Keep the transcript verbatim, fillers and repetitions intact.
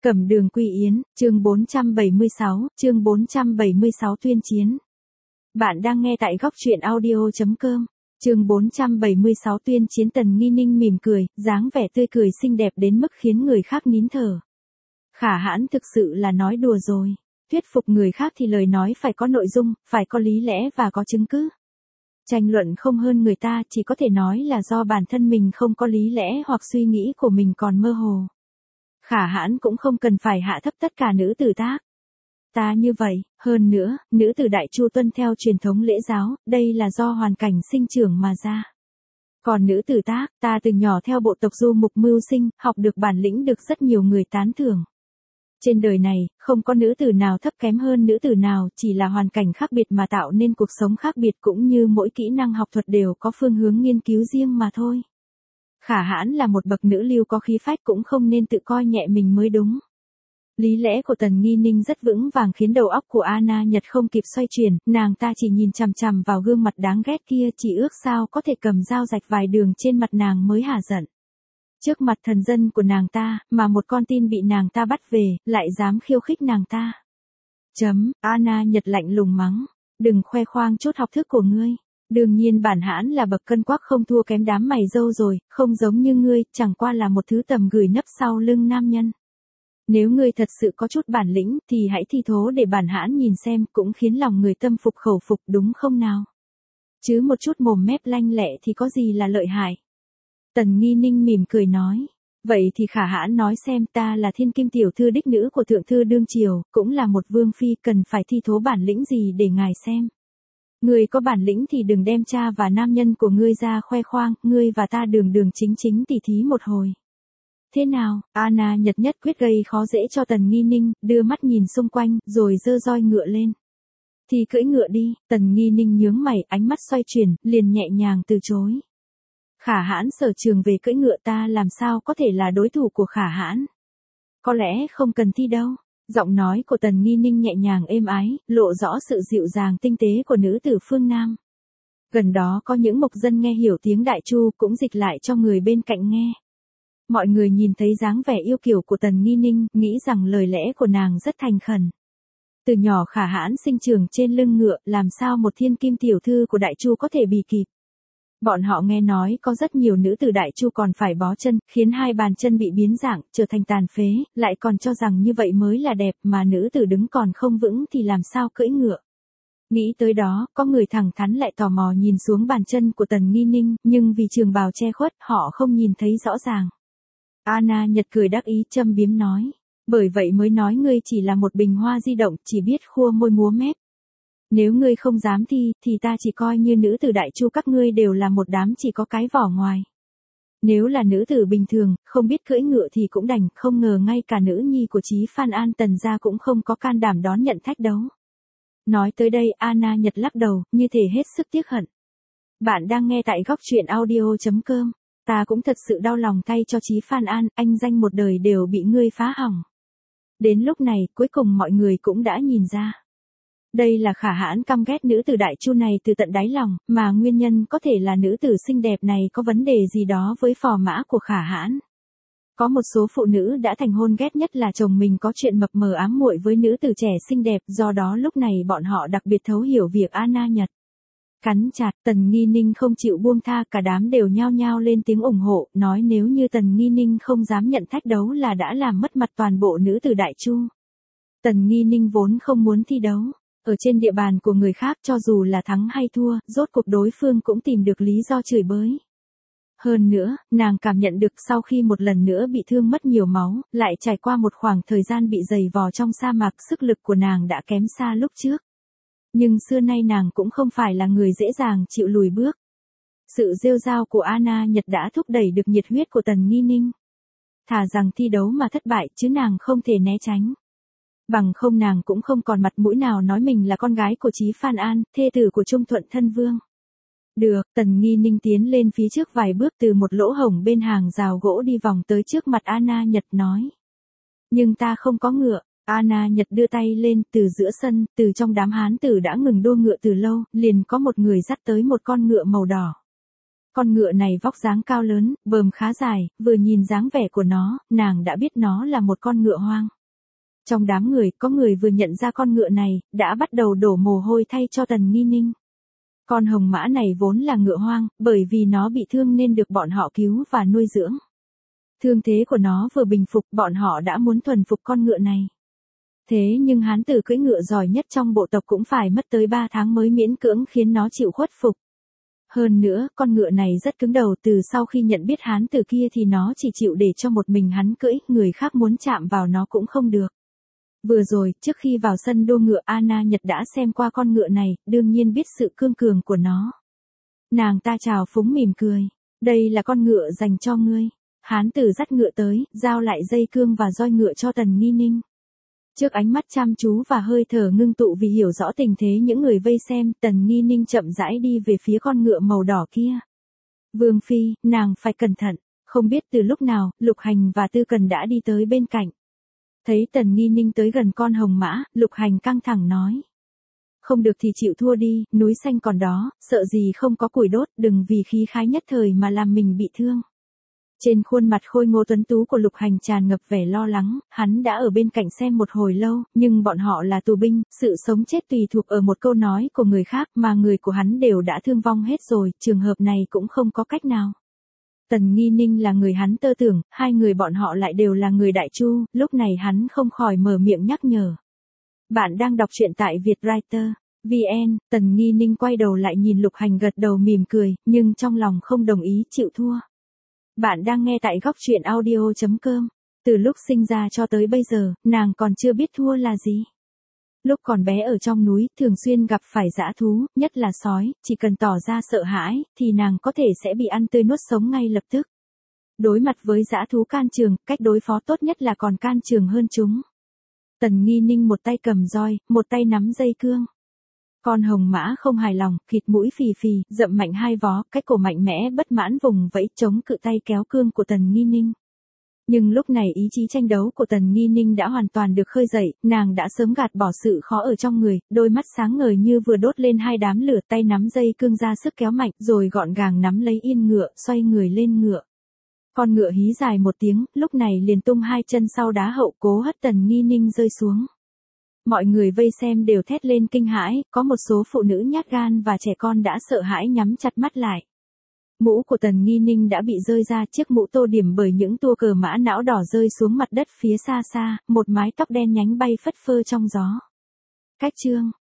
Cẩm Đường Quy Yến, chương bốn trăm bảy mươi sáu, chương bốn trăm bảy mươi sáu tuyên chiến. Bạn đang nghe tại góc truyện audio chấm com. Chương bốn trăm bảy mươi sáu tuyên chiến. Tần Nghi Ninh mỉm cười, dáng vẻ tươi cười xinh đẹp đến mức khiến người khác nín thở. Khả Hãn thực sự là nói đùa rồi. Thuyết phục người khác thì lời nói phải có nội dung, phải có lý lẽ và có chứng cứ. Tranh luận không hơn người ta, chỉ có thể nói là do bản thân mình không có lý lẽ hoặc suy nghĩ của mình còn mơ hồ. Khả Hãn cũng không cần phải hạ thấp tất cả nữ tử tác. Ta như vậy, hơn nữa, nữ tử Đại Chu tuân theo truyền thống lễ giáo, đây là do hoàn cảnh sinh trưởng mà ra. Còn nữ tử tác, ta từ nhỏ theo bộ tộc du mục mưu sinh, học được bản lĩnh được rất nhiều người tán thưởng. Trên đời này, không có nữ tử nào thấp kém hơn nữ tử nào, chỉ là hoàn cảnh khác biệt mà tạo nên cuộc sống khác biệt, cũng như mỗi kỹ năng học thuật đều có phương hướng nghiên cứu riêng mà thôi. Khả Hãn là một bậc nữ lưu có khí phách, cũng không nên tự coi nhẹ mình mới đúng. Lý lẽ của Tần Nghi Ninh rất vững vàng khiến đầu óc của Anna Nhật không kịp xoay chuyển, nàng ta chỉ nhìn chằm chằm vào gương mặt đáng ghét kia, chỉ ước sao có thể cầm dao rạch vài đường trên mặt nàng mới hả giận. Trước mặt thần dân của nàng ta, mà một con tin bị nàng ta bắt về, lại dám khiêu khích nàng ta. Chấm, Anna Nhật lạnh lùng mắng, đừng khoe khoang chút học thức của ngươi. Đương nhiên bản Hãn là bậc cân quắc không thua kém đám mày râu rồi, không giống như ngươi, chẳng qua là một thứ tầm gửi nấp sau lưng nam nhân. Nếu ngươi thật sự có chút bản lĩnh, thì hãy thi thố để bản Hãn nhìn xem, cũng khiến lòng người tâm phục khẩu phục đúng không nào? Chứ một chút mồm mép lanh lẹ thì có gì là lợi hại? Tần Nghi Ninh mỉm cười nói. Vậy thì Khả Hãn nói xem, ta là thiên kim tiểu thư đích nữ của thượng thư đương triều, cũng là một vương phi, cần phải thi thố bản lĩnh gì để ngài xem. Ngươi có bản lĩnh thì đừng đem cha và nam nhân của ngươi ra khoe khoang, ngươi và ta đường đường chính chính tỉ thí một hồi. Thế nào? Anna Nhật nhất quyết gây khó dễ cho Tần Nghi Ninh, đưa mắt nhìn xung quanh, rồi giơ roi ngựa lên. Thì cưỡi ngựa đi. Tần Nghi Ninh nhướng mày, ánh mắt xoay chuyển, liền nhẹ nhàng từ chối. Khả Hãn sở trường về cưỡi ngựa, ta làm sao có thể là đối thủ của Khả Hãn? Có lẽ không cần thi đâu. Giọng nói của Tần Nghi Ninh nhẹ nhàng êm ái, lộ rõ sự dịu dàng tinh tế của nữ tử phương Nam. Gần đó có những mộc dân nghe hiểu tiếng Đại Chu, cũng dịch lại cho người bên cạnh nghe. Mọi người nhìn thấy dáng vẻ yêu kiều của Tần Nghi Ninh, nghĩ rằng lời lẽ của nàng rất thành khẩn. Từ nhỏ Khả Hãn sinh trưởng trên lưng ngựa, làm sao một thiên kim tiểu thư của Đại Chu có thể bì kịp. Bọn họ nghe nói có rất nhiều nữ tử Đại Chu còn phải bó chân, khiến hai bàn chân bị biến dạng, trở thành tàn phế, lại còn cho rằng như vậy mới là đẹp, mà nữ tử đứng còn không vững thì làm sao cưỡi ngựa. Nghĩ tới đó, có người thẳng thắn lại tò mò nhìn xuống bàn chân của Tần Nghi Ninh, nhưng vì trường bào che khuất, họ không nhìn thấy rõ ràng. Anna Nhật cười đắc ý châm biếm nói, bởi vậy mới nói ngươi chỉ là một bình hoa di động, chỉ biết khua môi múa mép. Nếu ngươi không dám thi, thì ta chỉ coi như nữ tử Đại Chu các ngươi đều là một đám chỉ có cái vỏ ngoài. Nếu là nữ tử bình thường, không biết cưỡi ngựa thì cũng đành, không ngờ ngay cả nữ nhi của Chí Phan An Tần gia cũng không có can đảm đón nhận thách đấu. Nói tới đây, Anna Nhật lắc đầu, như thể hết sức tiếc hận. Bạn đang nghe tại góc truyện audio chấm com. Ta cũng thật sự đau lòng thay cho Chí Phan An, anh danh một đời đều bị ngươi phá hỏng. Đến lúc này, cuối cùng mọi người cũng đã nhìn ra. Đây là Khả Hãn căm ghét nữ tử Đại Chu này từ tận đáy lòng, mà nguyên nhân có thể là nữ tử xinh đẹp này có vấn đề gì đó với phò mã của Khả Hãn. Có một số phụ nữ đã thành hôn ghét nhất là chồng mình có chuyện mập mờ ám muội với nữ tử trẻ xinh đẹp, do đó lúc này bọn họ đặc biệt thấu hiểu việc Anna Nhật. Cắn chặt, Tần Nghi Ninh không chịu buông tha, cả đám đều nhao nhao lên tiếng ủng hộ, nói nếu như Tần Nghi Ninh không dám nhận thách đấu là đã làm mất mặt toàn bộ nữ tử Đại Chu. Tần Nghi Ninh vốn không muốn thi đấu. Ở trên địa bàn của người khác, cho dù là thắng hay thua, rốt cuộc đối phương cũng tìm được lý do chửi bới. Hơn nữa, nàng cảm nhận được sau khi một lần nữa bị thương mất nhiều máu, lại trải qua một khoảng thời gian bị dày vò trong sa mạc, sức lực của nàng đã kém xa lúc trước. Nhưng xưa nay nàng cũng không phải là người dễ dàng chịu lùi bước. Sự rêu rao của Anna Nhật đã thúc đẩy được nhiệt huyết của Tần Nghi Ninh. Thà rằng thi đấu mà thất bại, chứ nàng không thể né tránh. Bằng không nàng cũng không còn mặt mũi nào nói mình là con gái của Chí Phan An, thê tử của Trung Thuận Thân Vương. Được, Tần Nghi Ninh tiến lên phía trước vài bước, từ một lỗ hổng bên hàng rào gỗ đi vòng tới trước mặt Anna Nhật nói. Nhưng ta không có ngựa. Anna Nhật đưa tay lên, từ giữa sân, từ trong đám hán tử đã ngừng đua ngựa từ lâu, liền có một người dắt tới một con ngựa màu đỏ. Con ngựa này vóc dáng cao lớn, bờm khá dài, vừa nhìn dáng vẻ của nó, nàng đã biết nó là một con ngựa hoang. Trong đám người, có người vừa nhận ra con ngựa này, đã bắt đầu đổ mồ hôi thay cho Tần Nghi Ninh. Con hồng mã này vốn là ngựa hoang, bởi vì nó bị thương nên được bọn họ cứu và nuôi dưỡng. Thương thế của nó vừa bình phục, bọn họ đã muốn thuần phục con ngựa này. Thế nhưng hán tử cưỡi ngựa giỏi nhất trong bộ tộc cũng phải mất tới ba tháng mới miễn cưỡng khiến nó chịu khuất phục. Hơn nữa, con ngựa này rất cứng đầu, từ sau khi nhận biết hán tử kia thì nó chỉ chịu để cho một mình hắn cưỡi, người khác muốn chạm vào nó cũng không được. Vừa rồi, trước khi vào sân đua ngựa, Anna Nhật đã xem qua con ngựa này, đương nhiên biết sự cương cường của nó. Nàng ta chào phúng mỉm cười. Đây là con ngựa dành cho ngươi. Hán tử dắt ngựa tới, giao lại dây cương và roi ngựa cho Tần Nghi Ninh. Trước ánh mắt chăm chú và hơi thở ngưng tụ vì hiểu rõ tình thế những người vây xem, Tần Nghi Ninh chậm rãi đi về phía con ngựa màu đỏ kia. Vương phi, nàng phải cẩn thận. Không biết từ lúc nào, Lục Hành và Tư Cần đã đi tới bên cạnh. Thấy Tần Nghi Ninh tới gần con hồng mã, Lục Hành căng thẳng nói. Không được thì chịu thua đi, núi xanh còn đó, sợ gì không có củi đốt, đừng vì khí khái nhất thời mà làm mình bị thương. Trên khuôn mặt khôi ngô tuấn tú của Lục Hành tràn ngập vẻ lo lắng, hắn đã ở bên cạnh xem một hồi lâu, nhưng bọn họ là tù binh, sự sống chết tùy thuộc ở một câu nói của người khác mà người của hắn đều đã thương vong hết rồi, trường hợp này cũng không có cách nào. Tần Nghi Ninh là người hắn tơ tưởng, hai người bọn họ lại đều là người Đại Chu, lúc này hắn không khỏi mở miệng nhắc nhở. Bạn đang đọc truyện tại Vietwriter chấm vn, Tần Nghi Ninh quay đầu lại nhìn Lục Hành gật đầu mỉm cười, nhưng trong lòng không đồng ý chịu thua. Bạn đang nghe tại góc truyện audio chấm com. Từ lúc sinh ra cho tới bây giờ, nàng còn chưa biết thua là gì. Lúc còn bé ở trong núi, thường xuyên gặp phải dã thú, nhất là sói, chỉ cần tỏ ra sợ hãi, thì nàng có thể sẽ bị ăn tươi nuốt sống ngay lập tức. Đối mặt với dã thú can trường, cách đối phó tốt nhất là còn can trường hơn chúng. Tần Nghi Ninh một tay cầm roi, một tay nắm dây cương. Con hồng mã không hài lòng, khịt mũi phì phì, dậm mạnh hai vó, cái cổ mạnh mẽ bất mãn vùng vẫy chống cự tay kéo cương của Tần Nghi Ninh. Nhưng lúc này ý chí tranh đấu của Tần Nghi Ninh đã hoàn toàn được khơi dậy, nàng đã sớm gạt bỏ sự khó ở trong người, đôi mắt sáng ngời như vừa đốt lên hai đám lửa, tay nắm dây cương ra sức kéo mạnh, rồi gọn gàng nắm lấy yên ngựa, xoay người lên ngựa. Con ngựa hí dài một tiếng, lúc này liền tung hai chân sau đá hậu, cố hất Tần Nghi Ninh rơi xuống. Mọi người vây xem đều thét lên kinh hãi, có một số phụ nữ nhát gan và trẻ con đã sợ hãi nhắm chặt mắt lại. Mũ của Tần Nghi Ninh đã bị rơi ra, chiếc mũ tô điểm bởi những tua cờ mã não đỏ rơi xuống mặt đất phía xa xa, một mái tóc đen nhánh bay phất phơ trong gió. Cách chương